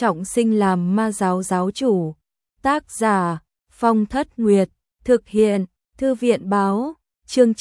trọng sinh làm ma giáo giáo chủ. Tác giả Phong Thất Nguyệt. Thực hiện Thư viện báo. Chương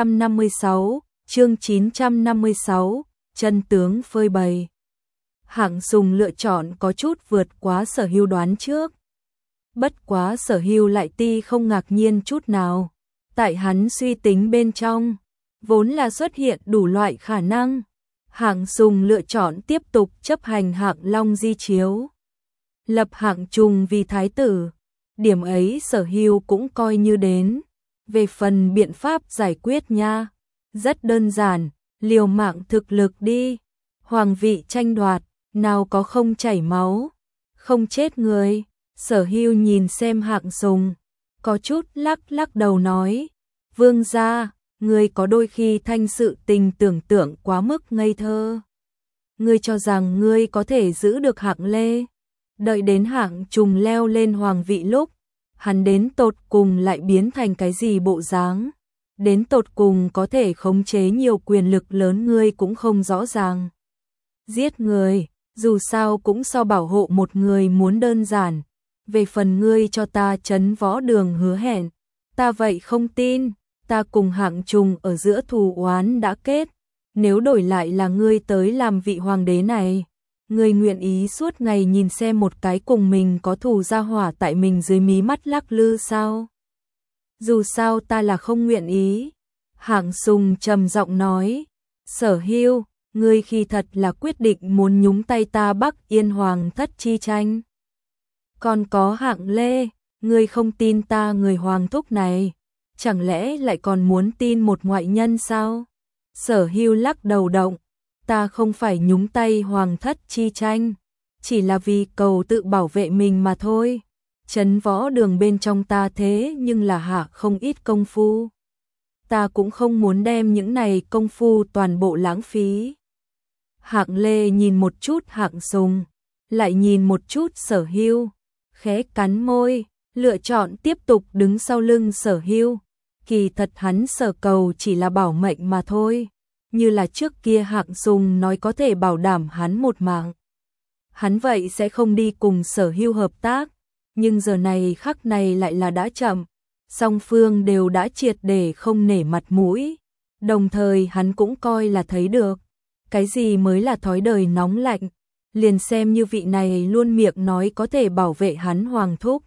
956. Chân tướng phơi bày. Hạng Sùng lựa chọn có chút vượt quá Sở Hưu đoán trước. Bất quá Sở Hưu lại không ngạc nhiên chút nào. Tại hắn suy tính bên trong, vốn là xuất hiện đủ loại khả năng. Hạng Sùng lựa chọn tiếp tục chấp hành Hạng Long di chiếu, lập Hạng Trùng vì thái tử. Điểm ấy Sở Hưu cũng coi như đến. Về phần biện pháp giải quyết nha, rất đơn giản, liều mạng thực lực đi. Hoàng vị tranh đoạt, nào có không chảy máu, không chết người. Sở Hưu nhìn xem Hạng Sùng, có chút lắc đầu nói, vương gia, ngươi có đôi khi thanh sự tình tưởng tượng quá mức ngây thơ. Ngươi cho rằng ngươi có thể giữ được Hạng Lê, đợi đến Hạng Trùng leo lên hoàng vị lúc, hắn đến tột cùng lại biến thành cái gì bộ dáng, đến tột cùng có thể khống chế nhiều quyền lực lớn ngươi cũng không rõ ràng. Giết người, dù sao cũng so bảo hộ một người muốn đơn giản. Về phần ngươi cho ta Trấn Võ Đường hứa hẹn, ta vậy không tin. Ta cùng Hạng Trùng ở giữa thù oán đã kết, nếu đổi lại là ngươi tới làm vị hoàng đế này, ngươi nguyện ý suốt ngày nhìn xem một cái cùng mình có thù gia hỏa tại mình dưới mí mắt lắc lư sao? Dù sao ta là không nguyện ý. Hạng Sùng trầm giọng nói, Sở Hưu, ngươi khi thật là quyết định muốn nhúng tay ta Bắc Yên Hoàng thất chi tranh. Còn có Hạng Lê, ngươi không tin ta người hoàng thúc này, chẳng lẽ lại còn muốn tin một ngoại nhân sao? Sở Hưu lắc đầu động, ta không phải nhúng tay hoàng thất chi tranh, chỉ là vì cầu tự bảo vệ mình mà thôi. Trấn Võ Đường bên trong ta thế nhưng là hạ không ít công phu. Ta cũng không muốn đem những này công phu toàn bộ lãng phí. Hạng Lê nhìn một chút Hạng Sùng, lại nhìn một chút Sở Hưu, khẽ cắn môi, lựa chọn tiếp tục đứng sau lưng Sở Hưu. Kỳ thật hắn sở cầu chỉ là bảo mệnh mà thôi, như là trước kia Hạng Sùng nói có thể bảo đảm hắn một mạng, hắn vậy sẽ không đi cùng Sở Hưu hợp tác. Nhưng giờ này khắc này lại là đã chậm, song phương đều đã triệt để không nể mặt mũi. Đồng thời hắn cũng coi là thấy được cái gì mới là thói đời nóng lạnh, liền xem như vị này luôn miệng nói có thể bảo vệ hắn hoàng thúc,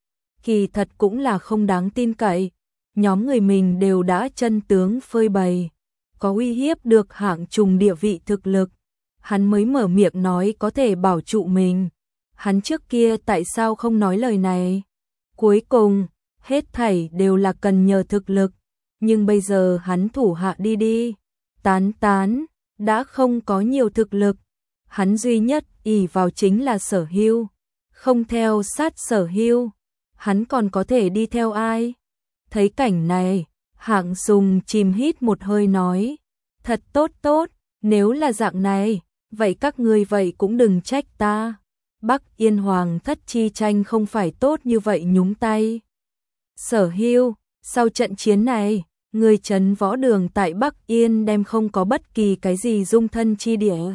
kỳ thật cũng là không đáng tin cậy. Nhóm người mình đều đã chân tướng phơi bày, có uy hiếp được Hạng Trùng địa vị thực lực, hắn mới mở miệng nói có thể bảo trụ mình. Hắn trước kia tại sao không nói lời này? Cuối cùng, hết thảy đều là cần nhờ thực lực, nhưng bây giờ hắn thủ hạ đi, tán, đã không có nhiều thực lực. Hắn duy nhất ỷ vào chính là Sở Hưu, không theo sát Sở Hưu, hắn còn có thể đi theo ai? Thấy cảnh này, Hạng Sùng chìm hít một hơi nói, thật tốt, nếu là dạng này, vậy các ngươi vậy cũng đừng trách ta. Bắc Yên Hoàng thất chi tranh không phải tốt như vậy nhúng tay. Sở Hưu, sau trận chiến này, người Trấn Võ Đường tại Bắc Yên đem không có bất kỳ cái gì dung thân chi địa.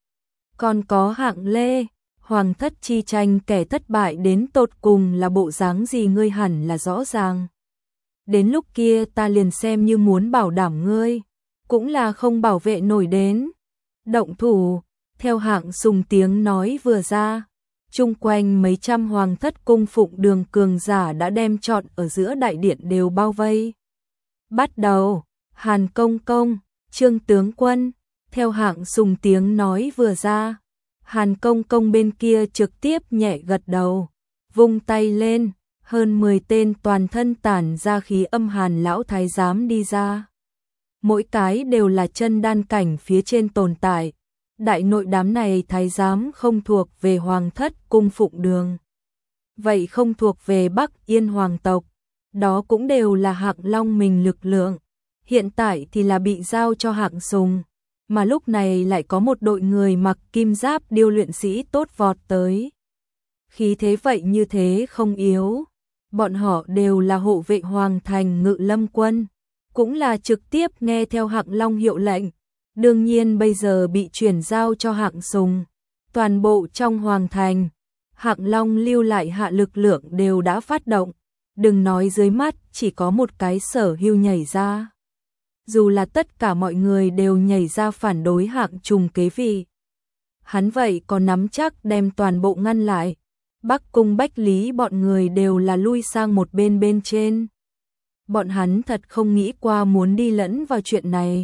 Còn có Hạng Lê, Hoàng thất chi tranh kẻ thất bại đến tột cùng là bộ dáng gì ngươi hẳn là rõ ràng. Đến lúc kia ta liền xem như muốn bảo đảm ngươi, cũng là không bảo vệ nổi đến. Động thủ, theo Hạng Sùng tiếng nói vừa ra, chung quanh mấy trăm hoàng thất cung phụng đường cường giả đã đem trọn ở giữa đại điện đều bao vây. Bắt đầu, Hàn công công, Trương tướng quân, theo Hạng Sùng tiếng nói vừa ra, Hàn công công bên kia trực tiếp nhẹ gật đầu, vung tay lên, hơn 10 tên toàn thân tản ra khí âm hàn lão thái giám đi ra. Mỗi cái đều là chân đan cảnh phía trên tồn tại. Đại nội đám này thái giám không thuộc về hoàng thất cung phụng đường, vậy không thuộc về Bắc Yên hoàng tộc, đó cũng đều là Hạng Long mình lực lượng, hiện tại thì là bị giao cho Hạng Sùng, mà lúc này lại có một đội người mặc kim giáp điêu luyện sĩ tốt vọt tới. Khí thế vậy như thế không yếu, bọn họ đều là hộ vệ hoàng thành Ngự Lâm quân, cũng là trực tiếp nghe theo Hạng Long hiệu lệnh. Đương nhiên bây giờ bị chuyển giao cho Hạng Sùng, Toàn bộ trong hoàng thành, Hạng Long lưu lại hạ lực lượng đều đã phát động, đừng nói dưới mắt chỉ có một cái Sở Hưu nhảy ra. Dù là tất cả mọi người đều nhảy ra phản đối Hạng Trùng kế vị, hắn vậy có nắm chắc đem toàn bộ ngăn lại. Bắc Cung Bách Lý bọn người đều là lui sang một bên bên trên. Bọn hắn thật không nghĩ qua muốn đi lẫn vào chuyện này.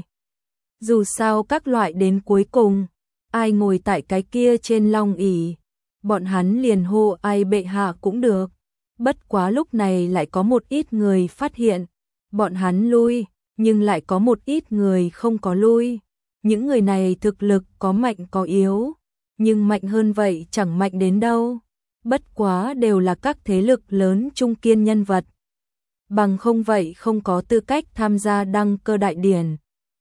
Dù sao các loại đến cuối cùng, ai ngồi tại cái kia trên long ỷ, bọn hắn liền hô ai bệ hạ cũng được. Bất quá lúc này lại có một ít người phát hiện, bọn hắn lui, nhưng lại có một ít người không có lui. Những người này thực lực có mạnh có yếu, nhưng mạnh hơn vậy chẳng mạnh đến đâu. Bất quá đều là các thế lực lớn trung kiên nhân vật. Bằng không vậy không có tư cách tham gia đăng cơ đại điển.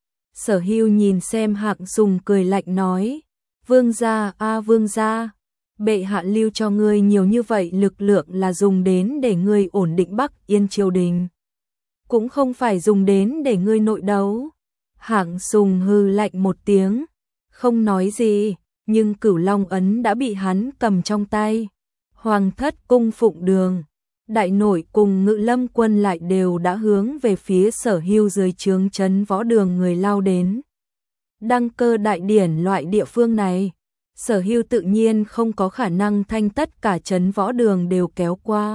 Sở Hưu nhìn xem Hạng Sùng cười lạnh nói, vương gia vương gia, bệ hạ lưu cho ngươi nhiều như vậy lực lượng là dùng đến để ngươi ổn định Bắc Yên triều đình, cũng không phải dùng đến để ngươi nội đấu. Hạng Sùng hừ lạnh một tiếng, không nói gì, nhưng Cửu Long ấn đã bị hắn cầm trong tay. Hoàng thất cung Phụng Đường, đại nội cùng Ngự Lâm quân lại đều đã hướng về phía Sở Hưu dưới trướng trấn võ đường người lao đến. Đăng cơ đại điển loại địa phương này, Sở Hưu tự nhiên không có khả năng thanh tất cả trấn võ đường đều kéo qua.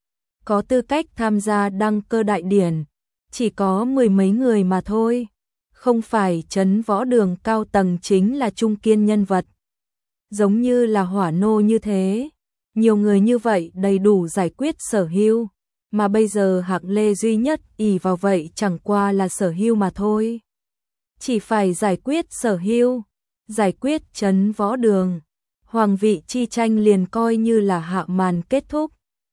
Có tư cách tham gia đăng cơ đại điển, chỉ có mười mấy người mà thôi. Không phải trấn võ đường cao tầng chính là trung kiên nhân vật. Giống như là Hỏa Nô như thế. Nhiều người như vậy đầy đủ giải quyết Sở Hưu, mà bây giờ Hạng Lê duy nhất ỷ vào vậy chẳng qua là Sở Hưu mà thôi. Chỉ phải giải quyết Sở Hưu, giải quyết trấn võ đường, hoàng vị chi tranh liền coi như là hạ màn kết thúc.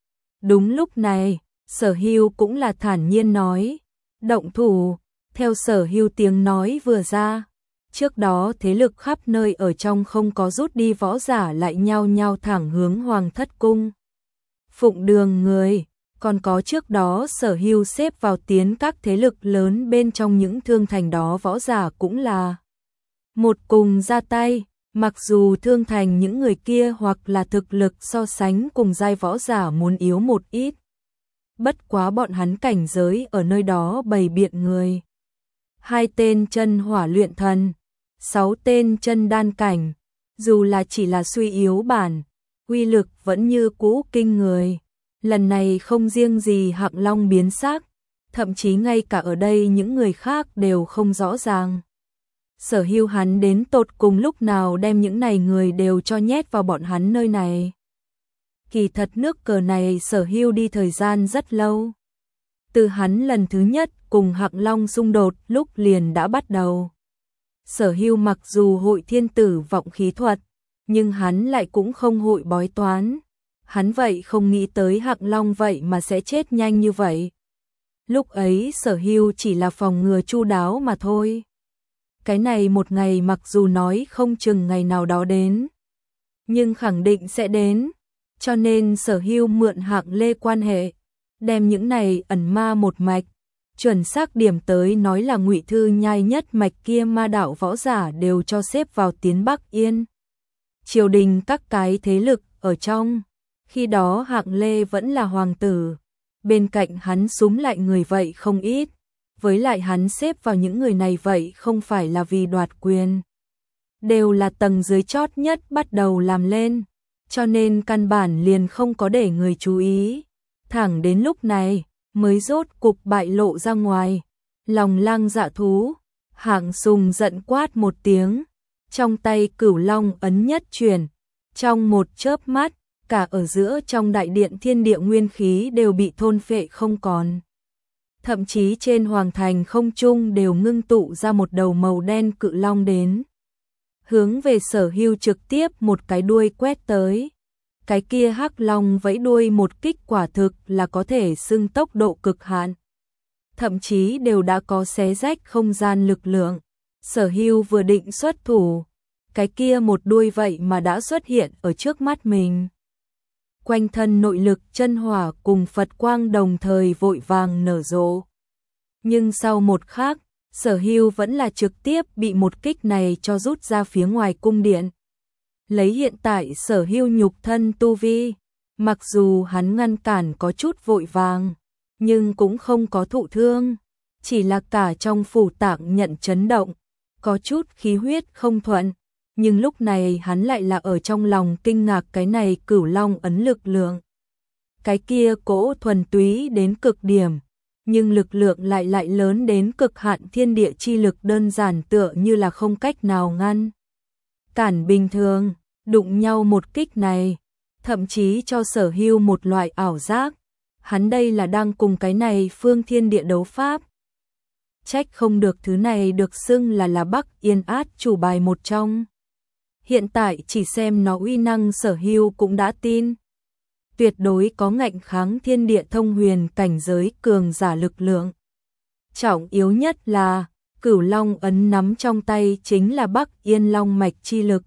Đúng lúc này, Sở Hưu cũng là thản nhiên nói, động thủ. Theo Sở Hưu tiếng nói vừa ra, trước đó thế lực khắp nơi ở trong không có rút đi võ giả lại nhao nhao thẳng hướng Hoàng thất cung. Phụng Đường người, còn có trước đó Sở Hưu xếp vào tiến các thế lực lớn bên trong những thương thành đó võ giả cũng là một cùng ra tay, mặc dù thương thành những người kia hoặc là thực lực so sánh cùng giai võ giả muốn yếu một ít. Bất quá bọn hắn cảnh giới ở nơi đó bày biện người. 2 tên chân hỏa luyện thần, 6 tên chân đan cảnh, dù là chỉ là suy yếu bản, uy lực vẫn như cũ kinh người. Lần này không riêng gì Hạng Long biến sắc, thậm chí ngay cả ở đây những người khác đều không rõ ràng. Sở Hưu hắn đến tột cùng lúc nào đem những này người đều cho nhét vào bọn hắn nơi này. Kỳ thật nước cờ này Sở Hưu đi thời gian rất lâu. Từ hắn lần thứ nhất cùng Hạng Long xung đột lúc liền đã bắt đầu. Sở Hưu mặc dù hội thiên tử vọng khí thuật, nhưng hắn lại cũng không hội bói toán. Hắn vậy không nghĩ tới Hạng Long vậy mà sẽ chết nhanh như vậy. Lúc ấy Sở Hưu chỉ là phòng ngừa chu đáo mà thôi. Cái này một ngày mặc dù nói không chừng ngày nào đó đến, nhưng khẳng định sẽ đến. Cho nên Sở Hưu mượn Hạng Lê quan hệ, đem những này ẩn ma một mạch, chuẩn xác điểm tới nói là Ngụy Thư Nhai nhất mạch kia ma đạo võ giả đều cho xếp vào tiến Bắc Yên. Triều đình các cái thế lực ở trong, khi đó Hạng Lê vẫn là hoàng tử, bên cạnh hắn súm lại người vậy không ít, với lại hắn xếp vào những người này vậy không phải là vì đoạt quyền, đều là tầng dưới chót nhất bắt đầu làm lên, cho nên căn bản liền không có để người chú ý. Thẳng đến lúc này mới rốt cục bại lộ ra ngoài. Lòng lang dạ thú, Hạng Sùng giận quát một tiếng, trong tay Cửu Long ấn nhất chuyển, trong một chớp mắt, cả ở giữa trong đại điện thiên địa nguyên khí đều bị thôn phệ không còn. Thậm chí trên hoàng thành không trung đều ngưng tụ ra một đầu màu đen cự long đến, hướng về Sở Hưu trực tiếp một cái đuôi quét tới. Cái kia hắc long vẫy đuôi một kích quả thực là có thể xưng tốc độ cực hạn, thậm chí đều đã có xé rách không gian lực lượng. Sở Hưu vừa định xuất thủ, cái kia một đuôi vậy mà đã xuất hiện ở trước mắt mình. Quanh thân nội lực chân hỏa cùng Phật quang đồng thời vội vàng nở rộ. Nhưng sau một khắc, Sở Hưu vẫn là trực tiếp bị một kích này cho rút ra phía ngoài cung điện. lấy hiện tại Sở Hưu nhục thân tu vi, mặc dù hắn ngăn cản có chút vội vàng, nhưng cũng không có thụ thương, chỉ là cả trong phủ tạng nhận chấn động, có chút khí huyết không thuận, nhưng lúc này hắn lại là ở trong lòng kinh ngạc cái này Cửu Long ấn lực lượng. Cái kia cỗ thuần túy đến cực điểm, nhưng lực lượng lại lớn đến cực hạn, thiên địa chi lực đơn giản tựa như là không cách nào ngăn cản bình thường, đụng nhau một kích này, thậm chí cho Sở Hưu một loại ảo giác, hắn đây là đang cùng cái này phương thiên địa đấu pháp. Trách không được thứ này được xưng là Bắc Yên Át chủ bài một trong. Hiện tại chỉ xem nó uy năng Sở Hưu cũng đã tin. Tuyệt đối có ngạnh kháng thiên địa thông huyền cảnh giới cường giả lực lượng. Trọng yếu nhất là, Cửu Long ấn nắm trong tay chính là Bắc Yên Long mạch chi lực.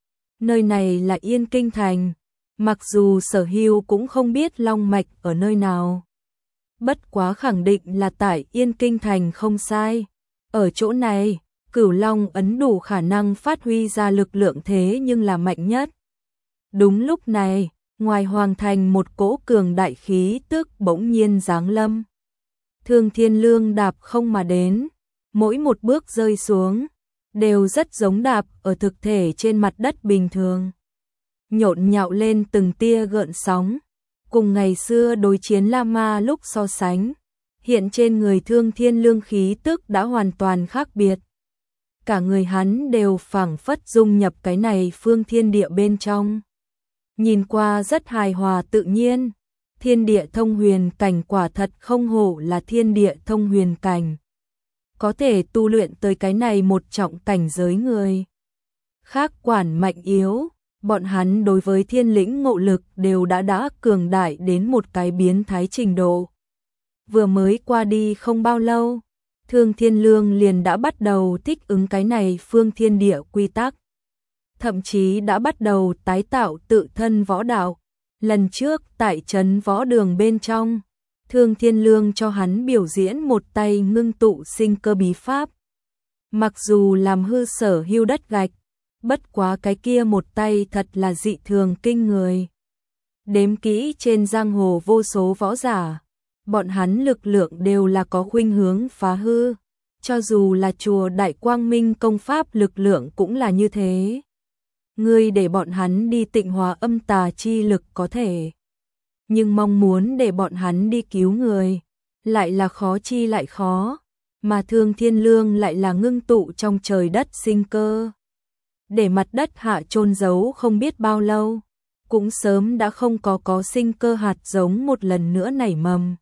Nơi này là Yên Kinh Thành, mặc dù Sở Hưu cũng không biết Long mạch ở nơi nào. Bất quá khẳng định là tại Yên Kinh Thành không sai. Ở chỗ này, Cửu Long ấn đủ khả năng phát huy ra lực lượng thế nhưng là mạnh nhất. Đúng lúc này, ngoài hoàng thành một cỗ cường đại khí tức bỗng nhiên giáng lâm. Thương Thiên Lương đạp không mà đến, mỗi một bước rơi xuống, đều rất giống đạp ở thực thể trên mặt đất bình thường. Nhộn nhạo lên từng tia gợn sóng, cùng ngày xưa đối chiến La Ma lúc so sánh, hiện trên người Thương Thiên Lương khí tức đã hoàn toàn khác biệt. Cả người hắn đều phảng phất dung nhập cái này phương thiên địa bên trong. Nhìn qua rất hài hòa tự nhiên, thiên địa thông huyền cảnh quả thật không hổ là thiên địa thông huyền cảnh. Có thể tu luyện tới cái này một trọng cảnh giới người. Khác quản mạnh yếu, bọn hắn đối với thiên lĩnh ngộ lực đều đã cường đại đến một cái biến thái trình độ. Vừa mới qua đi không bao lâu, Thương Thiên Lương liền đã bắt đầu thích ứng cái này phương thiên địa quy tắc. Thậm chí đã bắt đầu tái tạo tự thân võ đạo. Lần trước tại trấn võ đường bên trong, Thương Thiên Lương cho hắn biểu diễn một tay ngưng tụ sinh cơ bí pháp. Mặc dù làm hư Sở Hưu đất gạch, bất quá cái kia một tay thật là dị thường kinh người. Đếm kỹ trên giang hồ vô số võ giả, bọn hắn lực lượng đều là có khuynh hướng phá hư, cho dù là chùa Đại Quang Minh công pháp lực lượng cũng là như thế. Ngươi để bọn hắn đi tịnh hóa âm tà chi lực có thể, nhưng mong muốn để bọn hắn đi cứu người, lại là khó chi lại khó, mà Thương Thiên Lương lại là ngưng tụ trong trời đất sinh cơ. Để mặt đất hạ chôn giấu không biết bao lâu, cũng sớm đã không có sinh cơ hạt giống một lần nữa nảy mầm.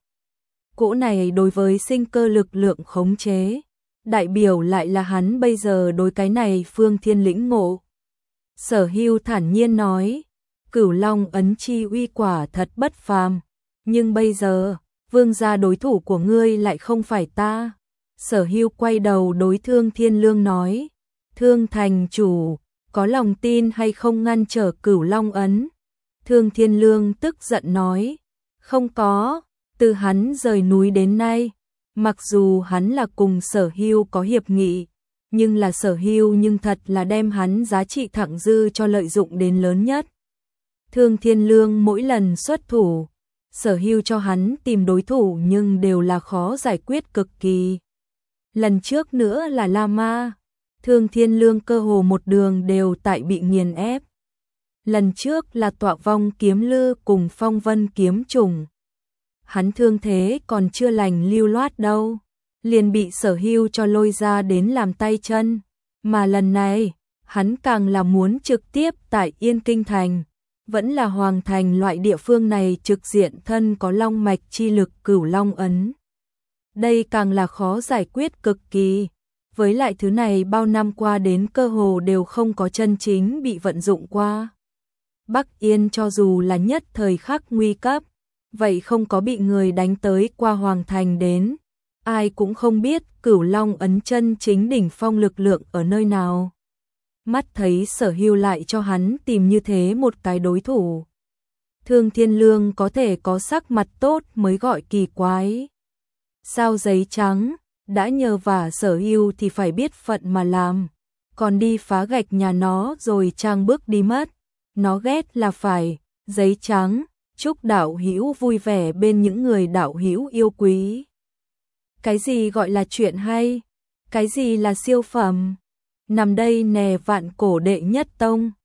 Cỗ này đối với sinh cơ lực lượng khống chế, đại biểu lại là hắn bây giờ đối cái này phương thiên lĩnh ngộ. Sở Hưu thản nhiên nói, Cửu Long ấn chi uy quả thật bất phàm, nhưng bây giờ, vương gia đối thủ của ngươi lại không phải ta. Sở Hưu quay đầu đối Thương Thiên Lương nói, Thương thành chủ, có lòng tin hay không ngăn trở Cửu Long ấn? Thương Thiên Lương tức giận nói, không có, từ hắn rời núi đến nay, mặc dù hắn là cùng Sở Hưu có hiệp nghị, nhưng là Sở Hưu nhưng thật là đem hắn giá trị thặng dư cho lợi dụng đến lớn nhất. Thương Thiên Lương mỗi lần xuất thủ, Sở Hưu cho hắn tìm đối thủ nhưng đều là khó giải quyết cực kỳ. Lần trước nữa là La Ma, Thương Thiên Lương cơ hồ một đường đều tại bị nghiền ép. Lần trước là Tọa Vong kiếm lư cùng Phong Vân kiếm trùng. Hắn thương thế còn chưa lành lưu loát đâu, liền bị Sở Hưu cho lôi ra đến làm tay chân, mà lần này, hắn càng là muốn trực tiếp tại Yên Kinh Thành, vẫn là Hoàng Thành loại địa phương này trực diện thân có long mạch chi lực Cửu Long ấn. Đây càng là khó giải quyết cực kỳ, với lại thứ này bao năm qua đến cơ hồ đều không có chân chính bị vận dụng qua. Bắc Yên cho dù là nhất thời khắc nguy cấp, vậy không có bị người đánh tới qua Hoàng Thành đến, ai cũng không biết Cửu Long ấn chân chính đỉnh phong lực lượng ở nơi nào. Mắt thấy Sở Hưu lại cho hắn tìm như thế một cái đối thủ. Thương Thiên Lương có thể có sắc mặt tốt mới gọi kỳ quái. Sao giấy trắng, đã nhờ vả Sở Hưu thì phải biết phận mà làm. còn đi phá gạch nhà nó rồi trang bước đi mất. Nó ghét là phải, giấy trắng, chúc đạo hữu vui vẻ bên những người đạo hữu yêu quý. Cái gì gọi là chuyện hay? Cái gì là siêu phẩm? Nằm đây nè vạn cổ đệ nhất tông.